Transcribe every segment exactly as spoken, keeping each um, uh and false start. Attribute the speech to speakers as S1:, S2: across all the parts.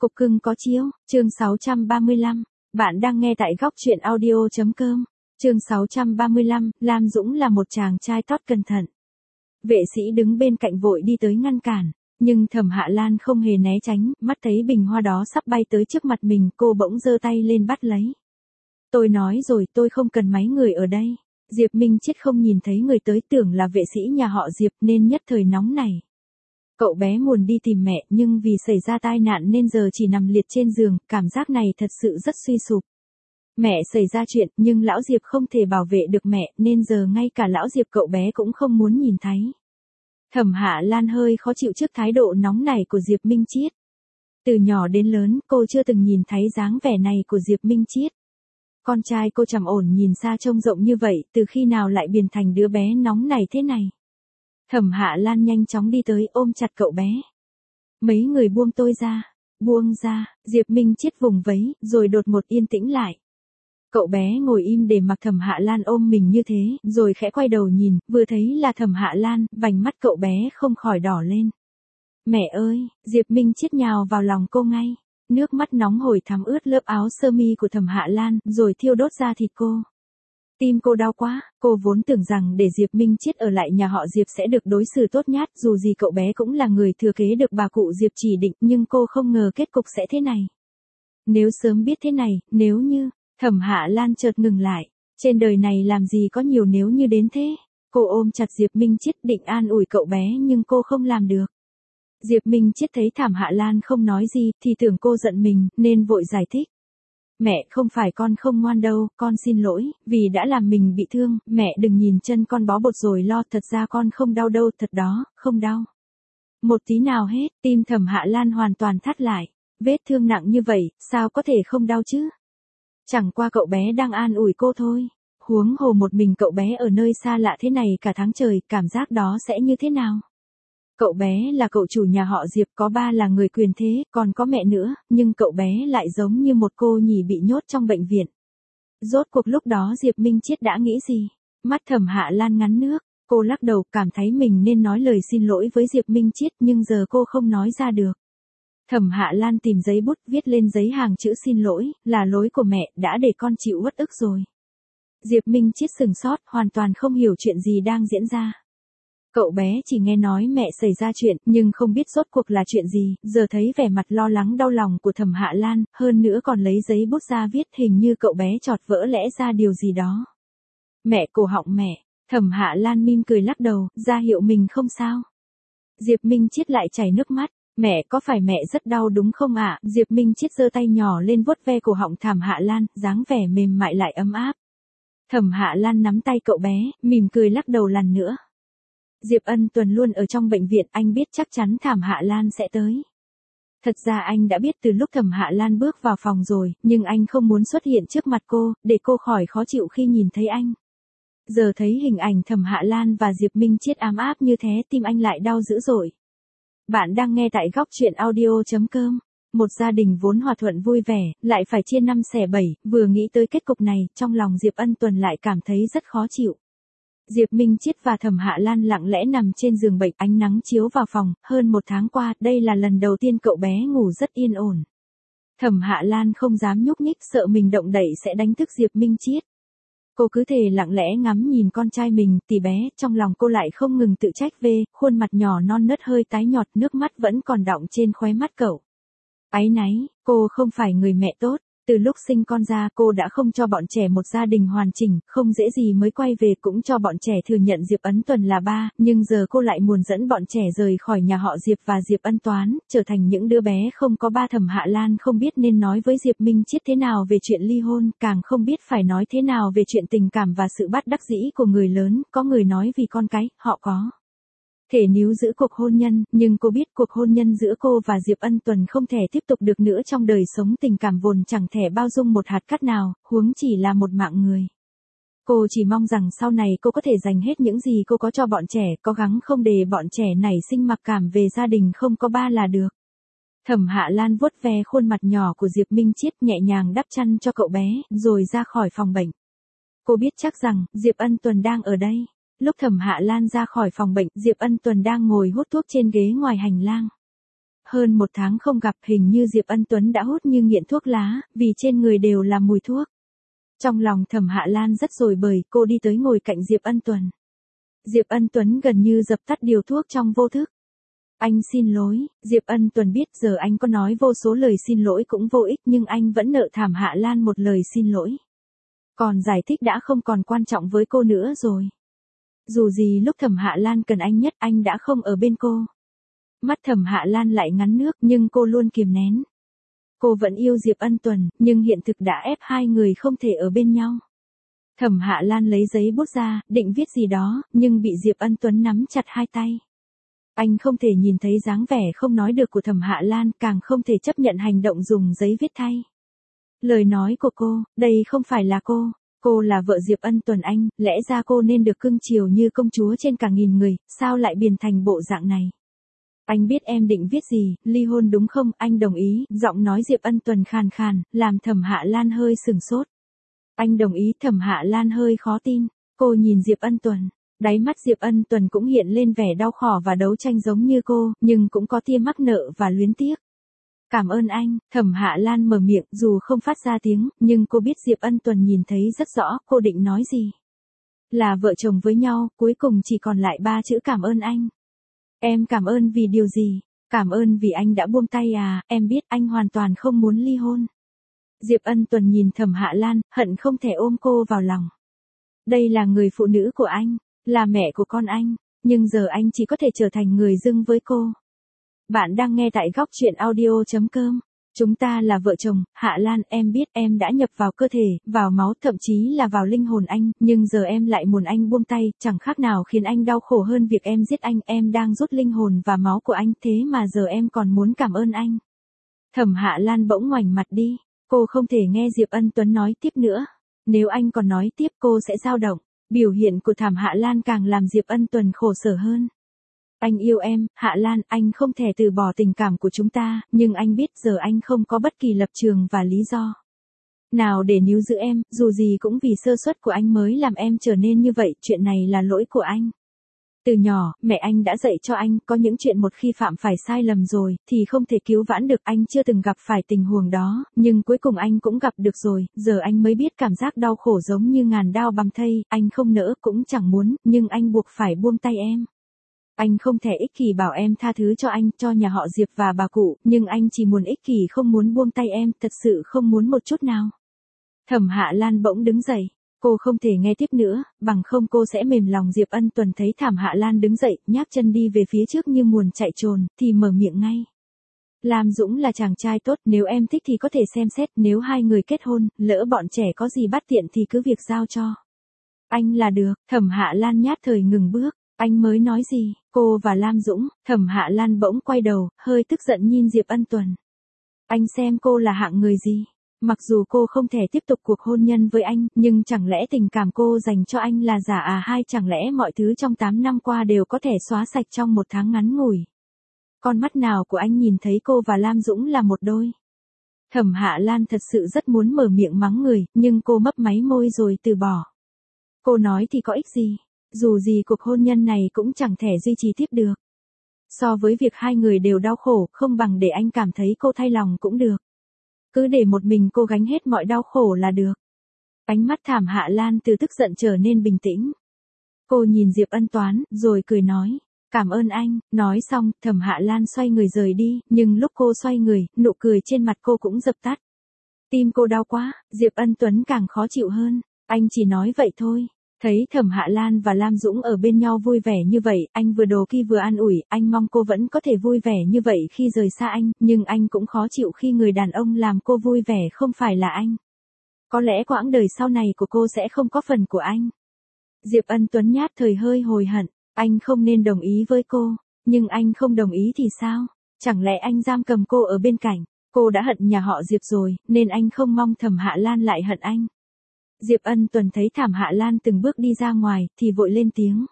S1: Cục cưng có chiếu, chương sáu trăm ba mươi lăm. Bạn đang nghe tại góc truyện audio.com. Chương sáu trăm ba mươi lăm, Lam Dũng là một chàng trai tót cẩn thận. Vệ sĩ đứng bên cạnh vội đi tới ngăn cản, nhưng Thẩm Hạ Lan không hề né tránh, mắt thấy bình hoa đó sắp bay tới trước mặt mình, cô bỗng giơ tay lên bắt lấy. Tôi nói rồi, tôi không cần mấy người ở đây. Diệp Minh Chiết không nhìn thấy người tới, tưởng là vệ sĩ nhà họ Diệp nên nhất thời nóng này. Cậu bé muốn đi tìm mẹ nhưng vì xảy ra tai nạn nên giờ chỉ nằm liệt trên giường, cảm giác này thật sự rất suy sụp. Mẹ xảy ra chuyện nhưng lão Diệp không thể bảo vệ được mẹ nên giờ ngay cả lão Diệp cậu bé cũng không muốn nhìn thấy. Thẩm Hạ Lan hơi khó chịu trước thái độ nóng này của Diệp Minh Chiết. Từ nhỏ đến lớn cô chưa từng nhìn thấy dáng vẻ này của Diệp Minh Chiết. Con trai cô trầm ổn nhìn xa trông rộng như vậy, từ khi nào lại biến thành đứa bé nóng này thế này. Thẩm Hạ Lan nhanh chóng đi tới ôm chặt cậu bé. Mấy người buông tôi ra, buông ra, Diệp Minh Chiết vùng vẫy, rồi đột ngột yên tĩnh lại. Cậu bé ngồi im để mặc Thẩm Hạ Lan ôm mình như thế, rồi khẽ quay đầu nhìn, vừa thấy là Thẩm Hạ Lan, vành mắt cậu bé không khỏi đỏ lên. Mẹ ơi, Diệp Minh Chiết nhào vào lòng cô ngay, nước mắt nóng hổi thấm ướt lớp áo sơ mi của Thẩm Hạ Lan, rồi thiêu đốt da thịt cô. Tim cô đau quá, cô vốn tưởng rằng để Diệp Minh Chiết ở lại nhà họ Diệp sẽ được đối xử tốt nhát, dù gì cậu bé cũng là người thừa kế được bà cụ Diệp chỉ định, nhưng cô không ngờ kết cục sẽ thế này. Nếu sớm biết thế này, nếu như, Thẩm Hạ Lan chợt ngừng lại, trên đời này làm gì có nhiều nếu như đến thế. Cô ôm chặt Diệp Minh Chiết định an ủi cậu bé nhưng cô không làm được. Diệp Minh Chiết thấy Thẩm Hạ Lan không nói gì thì tưởng cô giận mình nên vội giải thích. Mẹ, không phải con không ngoan đâu, con xin lỗi, vì đã làm mình bị thương, mẹ đừng nhìn chân con bó bột rồi lo, thật ra con không đau đâu, thật đó, không đau. Một tí nào hết, tim Thẩm Hạ Lan hoàn toàn thắt lại, vết thương nặng như vậy, sao có thể không đau chứ? Chẳng qua cậu bé đang an ủi cô thôi, huống hồ một mình cậu bé ở nơi xa lạ thế này cả tháng trời, cảm giác đó sẽ như thế nào? Cậu bé là cậu chủ nhà họ Diệp, có ba là người quyền thế, còn có mẹ nữa, nhưng cậu bé lại giống như một cô nhỉ bị nhốt trong bệnh viện. Rốt cuộc lúc đó Diệp Minh Chiết đã nghĩ gì? Mắt Thẩm Hạ Lan ngắn nước, cô lắc đầu cảm thấy mình nên nói lời xin lỗi với Diệp Minh Chiết nhưng giờ cô không nói ra được. Thẩm Hạ Lan tìm giấy bút viết lên giấy hàng chữ xin lỗi, là lỗi của mẹ, đã để con chịu uất ức rồi. Diệp Minh Chiết sừng sốt, hoàn toàn không hiểu chuyện gì đang diễn ra. Cậu bé chỉ nghe nói mẹ xảy ra chuyện, nhưng không biết rốt cuộc là chuyện gì, giờ thấy vẻ mặt lo lắng đau lòng của Thẩm Hạ Lan, hơn nữa còn lấy giấy bút ra viết, hình như cậu bé chọt vỡ lẽ ra điều gì đó. Mẹ, cổ họng mẹ, Thẩm Hạ Lan mỉm cười lắc đầu, ra hiệu mình không sao. Diệp Minh Chiết lại chảy nước mắt, mẹ, có phải mẹ rất đau đúng không ạ? Diệp Minh Chiết giơ tay nhỏ lên vuốt ve cổ họng Thẩm Hạ Lan, dáng vẻ mềm mại lại ấm áp. Thẩm Hạ Lan nắm tay cậu bé, mỉm cười lắc đầu lần nữa. Diệp Ân Tuần luôn ở trong bệnh viện, anh biết chắc chắn Thẩm Hạ Lan sẽ tới. Thật ra anh đã biết từ lúc Thẩm Hạ Lan bước vào phòng rồi, nhưng anh không muốn xuất hiện trước mặt cô, để cô khỏi khó chịu khi nhìn thấy anh. Giờ thấy hình ảnh Thẩm Hạ Lan và Diệp Minh Chiết ấm áp như thế, tim anh lại đau dữ dội. Bạn đang nghe tại góc truyện audio.com. Một gia đình vốn hòa thuận vui vẻ, lại phải chia năm xẻ bảy, vừa nghĩ tới kết cục này, trong lòng Diệp Ân Tuần lại cảm thấy rất khó chịu. Diệp Minh Chiết và Thẩm Hạ Lan lặng lẽ nằm trên giường bệnh, ánh nắng chiếu vào phòng, hơn một tháng qua, đây là lần đầu tiên cậu bé ngủ rất yên ổn. Thẩm Hạ Lan không dám nhúc nhích, sợ mình động đậy sẽ đánh thức Diệp Minh Chiết. Cô cứ thể lặng lẽ ngắm nhìn con trai mình, tỉ bé, trong lòng cô lại không ngừng tự trách về, khuôn mặt nhỏ non nớt hơi tái nhọt, nước mắt vẫn còn đọng trên khóe mắt cậu. Áy náy, cô không phải người mẹ tốt. Từ lúc sinh con ra cô đã không cho bọn trẻ một gia đình hoàn chỉnh, không dễ gì mới quay về cũng cho bọn trẻ thừa nhận Diệp Ân Tuần là ba, nhưng giờ cô lại muốn dẫn bọn trẻ rời khỏi nhà họ Diệp và Diệp Ân Toán, trở thành những đứa bé không có ba. Thẩm Hạ Lan không biết nên nói với Diệp Minh Chiết thế nào về chuyện ly hôn, càng không biết phải nói thế nào về chuyện tình cảm và sự bất đắc dĩ của người lớn, có người nói vì con cái, họ có thể níu giữ cuộc hôn nhân, nhưng cô biết cuộc hôn nhân giữa cô và Diệp Ân Tuần không thể tiếp tục được nữa trong đời sống tình cảm vốn chẳng thể bao dung một hạt cát nào, huống chỉ là một mạng người. Cô chỉ mong rằng sau này cô có thể dành hết những gì cô có cho bọn trẻ, cố gắng không để bọn trẻ nảy sinh mặc cảm về gia đình không có ba là được. Thẩm Hạ Lan vuốt ve khuôn mặt nhỏ của Diệp Minh Chiết, nhẹ nhàng đắp chăn cho cậu bé, rồi ra khỏi phòng bệnh. Cô biết chắc rằng Diệp Ân Tuần đang ở đây. Lúc Thẩm Hạ Lan ra khỏi phòng bệnh, Diệp Ân Tuần đang ngồi hút thuốc trên ghế ngoài hành lang. hơn một tháng không gặp, hình như Diệp Ân Tuấn đã hút như nghiện thuốc lá, vì trên người đều là mùi thuốc. Trong lòng Thẩm Hạ Lan rất rồi bời, cô đi tới ngồi cạnh Diệp Ân Tuấn. Diệp Ân Tuấn gần như dập tắt điều thuốc trong vô thức. Anh xin lỗi, Diệp Ân Tuấn biết giờ anh có nói vô số lời xin lỗi cũng vô ích, nhưng anh vẫn nợ Thẩm Hạ Lan một lời xin lỗi. Còn giải thích đã không còn quan trọng với cô nữa rồi. Dù gì lúc Thẩm Hạ Lan cần anh nhất anh đã không ở bên cô. Mắt Thẩm Hạ Lan lại ngắn nước nhưng cô luôn kiềm nén. Cô vẫn yêu Diệp Ân Tuấn, nhưng hiện thực đã ép hai người không thể ở bên nhau. Thẩm Hạ Lan lấy giấy bút ra, định viết gì đó, nhưng bị Diệp Ân Tuấn nắm chặt hai tay. Anh không thể nhìn thấy dáng vẻ không nói được của Thẩm Hạ Lan, càng không thể chấp nhận hành động dùng giấy viết thay. Lời nói của cô, đây không phải là cô. Cô là vợ Diệp Ân Tuấn anh, lẽ ra cô nên được cưng chiều như công chúa trên cả nghìn người, sao lại biến thành bộ dạng này? Anh biết em định viết gì, ly hôn đúng không? Anh đồng ý, giọng nói Diệp Ân Tuấn khàn khàn, làm Thẩm Hạ Lan hơi sừng sốt. Anh đồng ý, Thẩm Hạ Lan hơi khó tin, cô nhìn Diệp Ân Tuấn, đáy mắt Diệp Ân Tuấn cũng hiện lên vẻ đau khổ và đấu tranh giống như cô, nhưng cũng có tia mắc nợ và luyến tiếc. Cảm ơn anh, Thẩm Hạ Lan mở miệng, dù không phát ra tiếng, nhưng cô biết Diệp Ân Tuấn nhìn thấy rất rõ, cô định nói gì. Là vợ chồng với nhau, cuối cùng chỉ còn lại ba chữ cảm ơn anh. Em cảm ơn vì điều gì? Cảm ơn vì anh đã buông tay à, em biết anh hoàn toàn không muốn ly hôn. Diệp Ân Tuấn nhìn Thẩm Hạ Lan, hận không thể ôm cô vào lòng. Đây là người phụ nữ của anh, là mẹ của con anh, nhưng giờ anh chỉ có thể trở thành người dưng với cô. Bạn đang nghe tại góc truyện audio chấm com. Chúng ta là vợ chồng, Hạ Lan, em biết em đã nhập vào cơ thể, vào máu, thậm chí là vào linh hồn anh, nhưng giờ em lại muốn anh buông tay, chẳng khác nào khiến anh đau khổ hơn việc em giết anh, em đang rút linh hồn và máu của anh, thế mà giờ em còn muốn cảm ơn anh. Thẩm Hạ Lan bỗng ngoảnh mặt đi, cô không thể nghe Diệp Ân Tuấn nói tiếp nữa. Nếu anh còn nói tiếp cô sẽ dao động. Biểu hiện của Thẩm Hạ Lan càng làm Diệp Ân Tuấn khổ sở hơn. Anh yêu em, Hạ Lan, anh không thể từ bỏ tình cảm của chúng ta, nhưng anh biết giờ anh không có bất kỳ lập trường và lý do nào để níu giữ em, dù gì cũng vì sơ suất của anh mới làm em trở nên như vậy, chuyện này là lỗi của anh. Từ nhỏ, mẹ anh đã dạy cho anh, có những chuyện một khi phạm phải sai lầm rồi, thì không thể cứu vãn được. Anh chưa từng gặp phải tình huống đó, nhưng cuối cùng anh cũng gặp được rồi, giờ anh mới biết cảm giác đau khổ giống như ngàn đao băm thây, anh không nỡ cũng chẳng muốn, nhưng anh buộc phải buông tay em. Anh không thể ích kỷ bảo em tha thứ cho anh, cho nhà họ Diệp và bà cụ, nhưng anh chỉ muốn ích kỷ không muốn buông tay em, thật sự không muốn một chút nào. Thẩm Hạ Lan bỗng đứng dậy. Cô không thể nghe tiếp nữa, bằng không cô sẽ mềm lòng. Diệp Ân Tuấn thấy Thẩm Hạ Lan đứng dậy, nhác chân đi về phía trước như muốn chạy trồn, thì mở miệng ngay. Lam Dũng là chàng trai tốt, nếu em thích thì có thể xem xét, nếu hai người kết hôn, lỡ bọn trẻ có gì bắt tiện thì cứ việc giao cho anh là được. Thẩm Hạ Lan nhát thời ngừng bước, anh mới nói gì, cô và Lam Dũng? Thẩm Hạ Lan bỗng quay đầu, hơi tức giận nhìn Diệp Ân Tuấn. Anh xem cô là hạng người gì? Mặc dù cô không thể tiếp tục cuộc hôn nhân với anh, nhưng chẳng lẽ tình cảm cô dành cho anh là giả à, hay chẳng lẽ mọi thứ trong tám năm qua đều có thể xóa sạch trong một tháng ngắn ngủi? Con mắt nào của anh nhìn thấy cô và Lam Dũng là một đôi? Thẩm Hạ Lan thật sự rất muốn mở miệng mắng người, nhưng cô mấp máy môi rồi từ bỏ. Cô nói thì có ích gì? Dù gì cuộc hôn nhân này cũng chẳng thể duy trì tiếp được. So với việc hai người đều đau khổ, không bằng để anh cảm thấy cô thay lòng cũng được. Cứ để một mình cô gánh hết mọi đau khổ là được. Ánh mắt Thẩm Hạ Lan từ tức giận trở nên bình tĩnh. Cô nhìn Diệp Ân Toán, rồi cười nói. Cảm ơn anh. Nói xong, Thẩm Hạ Lan xoay người rời đi, nhưng lúc cô xoay người, nụ cười trên mặt cô cũng dập tắt. Tim cô đau quá, Diệp Ân Tuấn càng khó chịu hơn. Anh chỉ nói vậy thôi. Thấy Thẩm Hạ Lan và Lam Dũng ở bên nhau vui vẻ như vậy, anh vừa đổ khi vừa an ủi, anh mong cô vẫn có thể vui vẻ như vậy khi rời xa anh, nhưng anh cũng khó chịu khi người đàn ông làm cô vui vẻ không phải là anh. Có lẽ quãng đời sau này của cô sẽ không có phần của anh. Diệp Ân Tuấn nhát thời hơi hồi hận, anh không nên đồng ý với cô, nhưng anh không đồng ý thì sao? Chẳng lẽ anh giam cầm cô ở bên cạnh? Cô đã hận nhà họ Diệp rồi, nên anh không mong Thẩm Hạ Lan lại hận anh. Diệp Ân Tuấn thấy Thẩm Hạ Lan từng bước đi ra ngoài, thì vội lên tiếng.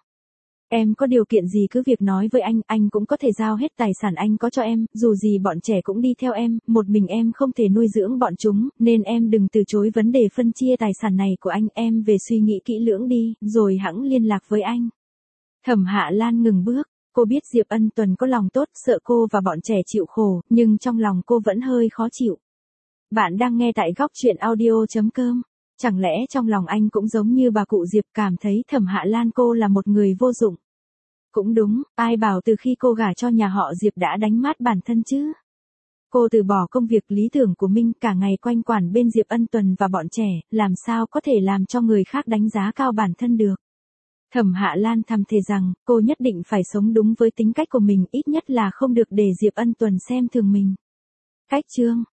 S1: Em có điều kiện gì cứ việc nói với anh, anh cũng có thể giao hết tài sản anh có cho em, dù gì bọn trẻ cũng đi theo em, một mình em không thể nuôi dưỡng bọn chúng, nên em đừng từ chối vấn đề phân chia tài sản này của anh, em về suy nghĩ kỹ lưỡng đi, rồi hẵng liên lạc với anh. Thẩm Hạ Lan ngừng bước, Cô biết Diệp Ân Tuần có lòng tốt, sợ cô và bọn trẻ chịu khổ, nhưng trong lòng cô vẫn hơi khó chịu. Bạn đang nghe tại góc chuyện audio chấm com. Chẳng lẽ trong lòng anh cũng giống như bà cụ Diệp, cảm thấy Thẩm Hạ Lan cô là một người vô dụng? Cũng đúng, ai bảo từ khi cô gả cho nhà họ Diệp đã đánh mát bản thân chứ? Cô từ bỏ công việc lý tưởng của mình, cả ngày quanh quẩn bên Diệp Ân Tuần và bọn trẻ, làm sao có thể làm cho người khác đánh giá cao bản thân được? Thẩm Hạ Lan thầm thề rằng, cô nhất định phải sống đúng với tính cách của mình, ít nhất là không được để Diệp Ân Tuần xem thường mình. Cách chương